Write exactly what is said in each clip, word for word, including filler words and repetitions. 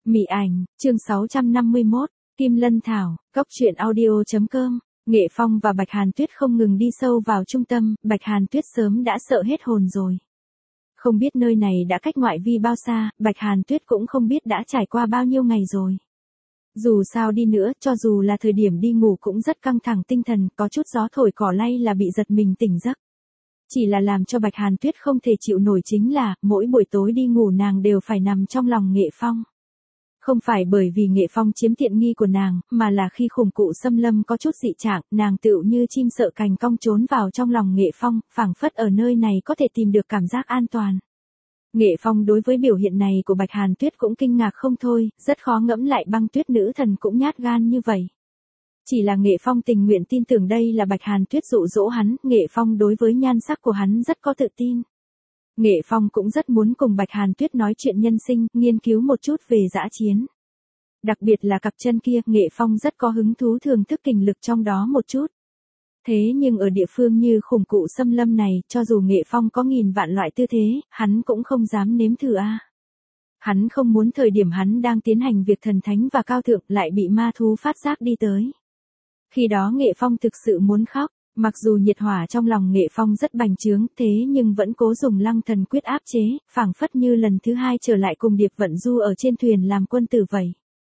Mị ảnh, chương sáu trăm năm mươi mốt, Kim Lân Thảo, Cóc truyện audio chấm com. Nghệ Phong và Bạch Hàn Tuyết không ngừng đi sâu vào trung tâm, Bạch Hàn Tuyết sớm đã sợ hết hồn rồi. Không biết nơi này đã cách ngoại vi bao xa, Bạch Hàn Tuyết cũng không biết đã trải qua bao nhiêu ngày rồi. Dù sao đi nữa, cho dù là thời điểm đi ngủ cũng rất căng thẳng tinh thần, có chút gió thổi cỏ lay là bị giật mình tỉnh giấc. Chỉ là làm cho Bạch Hàn Tuyết không thể chịu nổi chính là, mỗi buổi tối đi ngủ nàng đều phải nằm trong lòng Nghệ Phong. Không phải bởi vì Nghệ Phong chiếm tiện nghi của nàng, mà là khi khủng cụ xâm lâm có chút dị trạng, nàng tựu như chim sợ cành cong trốn vào trong lòng Nghệ Phong, phảng phất ở nơi này có thể tìm được cảm giác an toàn. Nghệ Phong đối với biểu hiện này của Bạch Hàn Tuyết cũng kinh ngạc không thôi, rất khó ngẫm lại băng tuyết nữ thần cũng nhát gan như vậy. Chỉ là Nghệ Phong tình nguyện tin tưởng đây là Bạch Hàn Tuyết dụ dỗ hắn, Nghệ Phong đối với nhan sắc của hắn rất có tự tin. Nghệ Phong cũng rất muốn cùng Bạch Hàn Tuyết nói chuyện nhân sinh, nghiên cứu một chút về dã chiến. Đặc biệt là cặp chân kia, Nghệ Phong rất có hứng thú thưởng thức kình lực trong đó một chút. Thế nhưng ở địa phương như khủng cụ xâm lâm này, cho dù Nghệ Phong có nghìn vạn loại tư thế, hắn cũng không dám nếm thử a. À. Hắn không muốn thời điểm hắn đang tiến hành việc thần thánh và cao thượng lại bị ma thú phát giác đi tới. Khi đó Nghệ Phong thực sự muốn khóc. Mặc dù nhiệt hỏa trong lòng Nghệ Phong rất bành trướng, thế nhưng vẫn cố dùng lăng thần quyết áp chế, phảng phất như lần thứ hai trở lại cùng Điệp Vận Du ở trên thuyền làm quân tử vậy.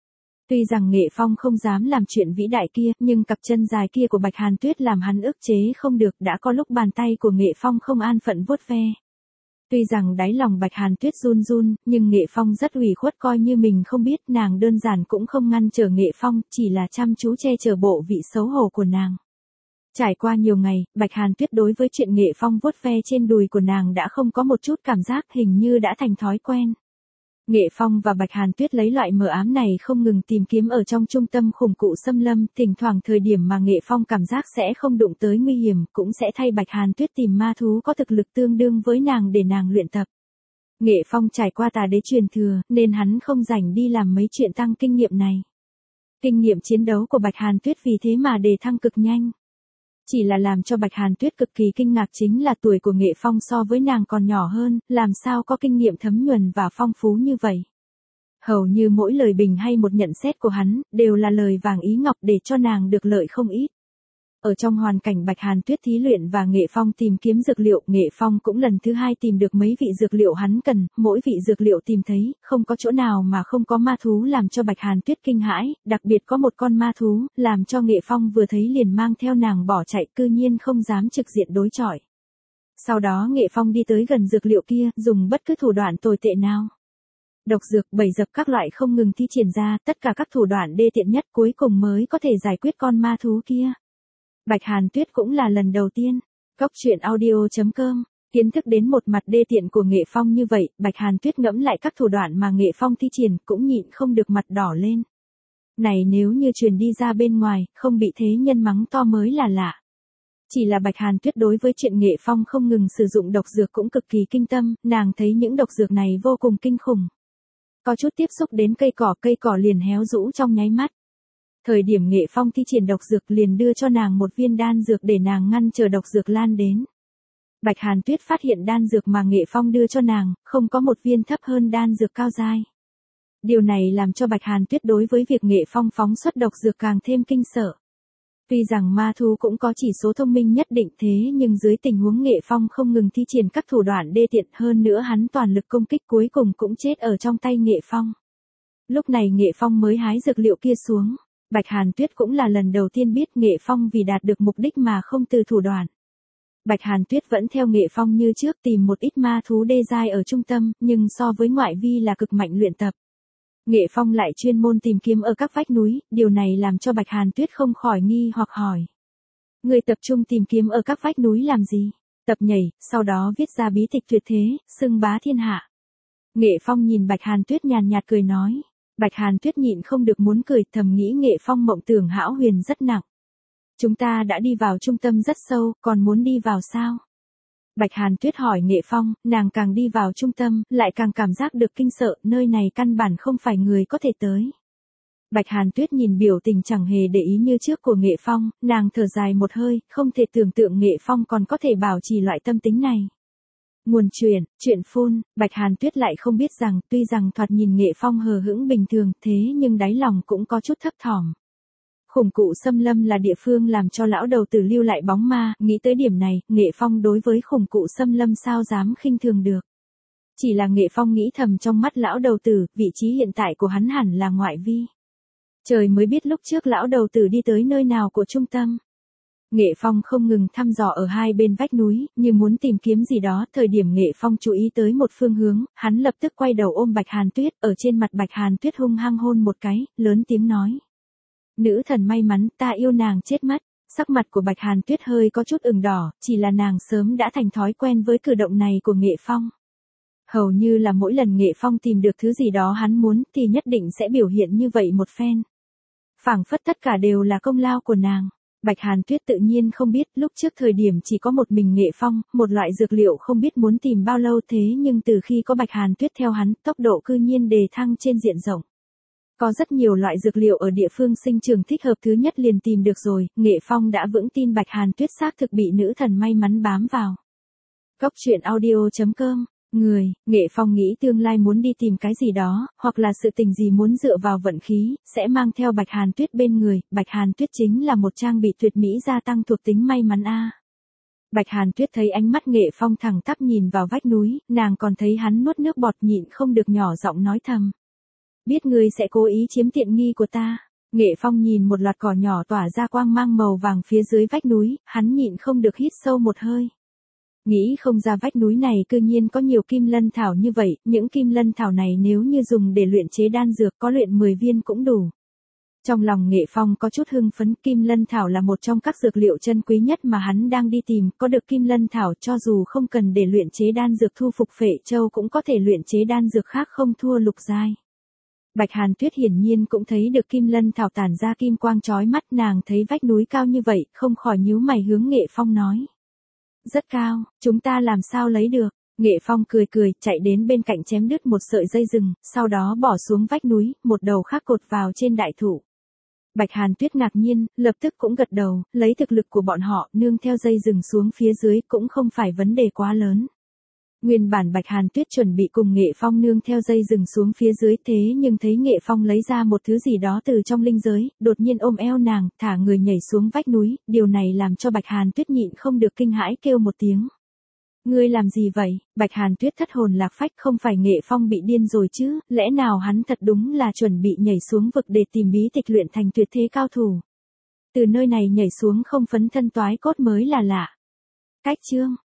Tuy rằng Nghệ Phong không dám làm chuyện vĩ đại kia, nhưng cặp chân dài kia của Bạch Hàn Tuyết làm hắn ức chế không được, đã có lúc bàn tay của Nghệ Phong không an phận vuốt ve. Tuy rằng đáy lòng Bạch Hàn Tuyết run run, nhưng Nghệ Phong rất ủy khuất coi như mình không biết, nàng đơn giản cũng không ngăn trở Nghệ Phong, chỉ là chăm chú che chở bộ vị xấu hổ của nàng. Trải qua nhiều ngày, Bạch Hàn Tuyết đối với chuyện Nghệ Phong vuốt ve trên đùi của nàng đã không có một chút cảm giác, hình như đã thành thói quen. Nghệ Phong và Bạch Hàn Tuyết lấy loại mờ ám này không ngừng tìm kiếm ở trong trung tâm khủng cụ xâm lâm, thỉnh thoảng thời điểm mà Nghệ Phong cảm giác sẽ không đụng tới nguy hiểm, cũng sẽ thay Bạch Hàn Tuyết tìm ma thú có thực lực tương đương với nàng để nàng luyện tập. Nghệ Phong trải qua tà đế truyền thừa, nên hắn không rảnh đi làm mấy chuyện tăng kinh nghiệm này. Kinh nghiệm chiến đấu của Bạch Hàn Tuyết vì thế mà đề thăng cực nhanh. Chỉ là làm cho Bạch Hàn Tuyết cực kỳ kinh ngạc chính là tuổi của Nghệ Phong so với nàng còn nhỏ hơn, làm sao có kinh nghiệm thấm nhuần và phong phú như vậy. Hầu như mỗi lời bình hay một nhận xét của hắn, đều là lời vàng ý ngọc để cho nàng được lợi không ít. Ở trong hoàn cảnh Bạch Hàn Tuyết thí luyện và Nghệ Phong tìm kiếm dược liệu, Nghệ Phong cũng lần thứ hai tìm được mấy vị dược liệu hắn cần, mỗi vị dược liệu tìm thấy, không có chỗ nào mà không có ma thú làm cho Bạch Hàn Tuyết kinh hãi, đặc biệt có một con ma thú, làm cho Nghệ Phong vừa thấy liền mang theo nàng bỏ chạy, cư nhiên không dám trực diện đối chọi. Sau đó Nghệ Phong đi tới gần dược liệu kia, dùng bất cứ thủ đoạn tồi tệ nào. Độc dược, bẫy dập các loại không ngừng thi triển ra, tất cả các thủ đoạn đê tiện nhất cuối cùng mới có thể giải quyết con ma thú kia. Bạch Hàn Tuyết cũng là lần đầu tiên. Cóc truyện audio chấm com, kiến thức đến một mặt đê tiện của Nghệ Phong như vậy, Bạch Hàn Tuyết ngẫm lại các thủ đoạn mà Nghệ Phong thi triển, cũng nhịn không được mặt đỏ lên. Này nếu như truyền đi ra bên ngoài, không bị thế nhân mắng to mới là lạ. Chỉ là Bạch Hàn Tuyết đối với chuyện Nghệ Phong không ngừng sử dụng độc dược cũng cực kỳ kinh tâm, nàng thấy những độc dược này vô cùng kinh khủng. Có chút tiếp xúc đến cây cỏ, cây cỏ liền héo rũ trong nháy mắt. Thời điểm Nghệ Phong thi triển độc dược liền đưa cho nàng một viên đan dược để nàng ngăn chờ độc dược lan đến. Bạch Hàn Tuyết phát hiện đan dược mà Nghệ Phong đưa cho nàng, không có một viên thấp hơn đan dược cao giai. Điều này làm cho Bạch Hàn Tuyết đối với việc Nghệ Phong phóng xuất độc dược càng thêm kinh sợ. Tuy rằng ma thú cũng có chỉ số thông minh nhất định thế nhưng dưới tình huống Nghệ Phong không ngừng thi triển các thủ đoạn đê tiện hơn nữa hắn toàn lực công kích cuối cùng cũng chết ở trong tay Nghệ Phong. Lúc này Nghệ Phong mới hái dược liệu kia xuống. Bạch Hàn Tuyết cũng là lần đầu tiên biết Nghệ Phong vì đạt được mục đích mà không từ thủ đoạn. Bạch Hàn Tuyết vẫn theo Nghệ Phong như trước tìm một ít ma thú đê giai ở trung tâm, nhưng so với ngoại vi là cực mạnh luyện tập. Nghệ Phong lại chuyên môn tìm kiếm ở các vách núi, điều này làm cho Bạch Hàn Tuyết không khỏi nghi hoặc hỏi. Người tập trung tìm kiếm ở các vách núi làm gì? Tập nhảy, sau đó viết ra bí tịch tuyệt thế, xưng bá thiên hạ. Nghệ Phong nhìn Bạch Hàn Tuyết nhàn nhạt cười nói. Bạch Hàn Tuyết nhịn không được muốn cười, thầm nghĩ Nghệ Phong mộng tưởng hão huyền rất nặng. Chúng ta đã đi vào trung tâm rất sâu, còn muốn đi vào sao? Bạch Hàn Tuyết hỏi Nghệ Phong, nàng càng đi vào trung tâm, lại càng cảm giác được kinh sợ, nơi này căn bản không phải người có thể tới. Bạch Hàn Tuyết nhìn biểu tình chẳng hề để ý như trước của Nghệ Phong, nàng thở dài một hơi, không thể tưởng tượng Nghệ Phong còn có thể bảo trì loại tâm tính này. Nguồn truyện, truyện phun, Bạch Hàn Tuyết lại không biết rằng, tuy rằng thoạt nhìn Nghệ Phong hờ hững bình thường, thế nhưng đáy lòng cũng có chút thấp thỏm. Khủng cụ xâm lâm là địa phương làm cho lão đầu tử lưu lại bóng ma, nghĩ tới điểm này, Nghệ Phong đối với khủng cụ xâm lâm sao dám khinh thường được. Chỉ là Nghệ Phong nghĩ thầm trong mắt lão đầu tử, vị trí hiện tại của hắn hẳn là ngoại vi. Trời mới biết lúc trước lão đầu tử đi tới nơi nào của trung tâm. Nghệ Phong không ngừng thăm dò ở hai bên vách núi, như muốn tìm kiếm gì đó, thời điểm Nghệ Phong chú ý tới một phương hướng, hắn lập tức quay đầu ôm Bạch Hàn Tuyết, ở trên mặt Bạch Hàn Tuyết hung hăng hôn một cái, lớn tiếng nói. Nữ thần may mắn, ta yêu nàng chết mất. Sắc mặt của Bạch Hàn Tuyết hơi có chút ửng đỏ, chỉ là nàng sớm đã thành thói quen với cử động này của Nghệ Phong. Hầu như là mỗi lần Nghệ Phong tìm được thứ gì đó hắn muốn thì nhất định sẽ biểu hiện như vậy một phen. Phảng phất tất cả đều là công lao của nàng. Bạch Hàn Tuyết tự nhiên không biết lúc trước thời điểm chỉ có một mình Nghệ Phong, một loại dược liệu không biết muốn tìm bao lâu thế nhưng từ khi có Bạch Hàn Tuyết theo hắn, tốc độ cư nhiên đề thăng trên diện rộng. Có rất nhiều loại dược liệu ở địa phương sinh trưởng thích hợp thứ nhất liền tìm được rồi, Nghệ Phong đã vững tin Bạch Hàn Tuyết xác thực bị nữ thần may mắn bám vào. Cốc truyện audio chấm com. Người, Nghệ Phong nghĩ tương lai muốn đi tìm cái gì đó, hoặc là sự tình gì muốn dựa vào vận khí, sẽ mang theo Bạch Hàn Tuyết bên người, Bạch Hàn Tuyết chính là một trang bị tuyệt mỹ gia tăng thuộc tính may mắn a. Bạch Hàn Tuyết thấy ánh mắt Nghệ Phong thẳng tắp nhìn vào vách núi, nàng còn thấy hắn nuốt nước bọt nhịn không được nhỏ giọng nói thầm. Biết ngươi sẽ cố ý chiếm tiện nghi của ta. Nghệ Phong nhìn một loạt cỏ nhỏ tỏa ra quang mang màu vàng phía dưới vách núi, hắn nhịn không được hít sâu một hơi. Nghĩ không ra vách núi này cư nhiên có nhiều kim lân thảo như vậy, những kim lân thảo này nếu như dùng để luyện chế đan dược có luyện mười viên cũng đủ. Trong lòng Nghệ Phong có chút hưng phấn, kim lân thảo là một trong các dược liệu chân quý nhất mà hắn đang đi tìm, có được kim lân thảo cho dù không cần để luyện chế đan dược thu phục phệ châu cũng có thể luyện chế đan dược khác không thua lục giai. Bạch Hàn Tuyết hiển nhiên cũng thấy được kim lân thảo tản ra kim quang chói mắt, nàng thấy vách núi cao như vậy, không khỏi nhíu mày hướng Nghệ Phong nói. Rất cao, chúng ta làm sao lấy được? Nghệ Phong cười cười, chạy đến bên cạnh chém đứt một sợi dây rừng, sau đó bỏ xuống vách núi, một đầu khác cột vào trên đại thụ. Bạch Hàn Tuyết ngạc nhiên, lập tức cũng gật đầu, lấy thực lực của bọn họ, nương theo dây rừng xuống phía dưới cũng không phải vấn đề quá lớn. Nguyên bản Bạch Hàn Tuyết chuẩn bị cùng Nghệ Phong nương theo dây rừng xuống phía dưới thế nhưng thấy Nghệ Phong lấy ra một thứ gì đó từ trong linh giới, đột nhiên ôm eo nàng, thả người nhảy xuống vách núi, điều này làm cho Bạch Hàn Tuyết nhịn không được kinh hãi kêu một tiếng. Ngươi làm gì vậy? Bạch Hàn Tuyết thất hồn lạc phách, không phải Nghệ Phong bị điên rồi chứ, lẽ nào hắn thật đúng là chuẩn bị nhảy xuống vực để tìm bí tịch luyện thành tuyệt thế cao thủ. Từ nơi này nhảy xuống không phấn thân toái cốt mới là lạ. Cách chương